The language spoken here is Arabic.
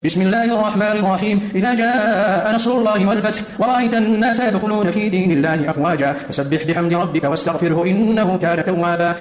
بسم الله الرحمن الرحيم. إذا جاء نصر الله والفتح ورأيت الناس يدخلون في دين الله أفواجا فسبح بحمد ربك واستغفره إنه كان توابا.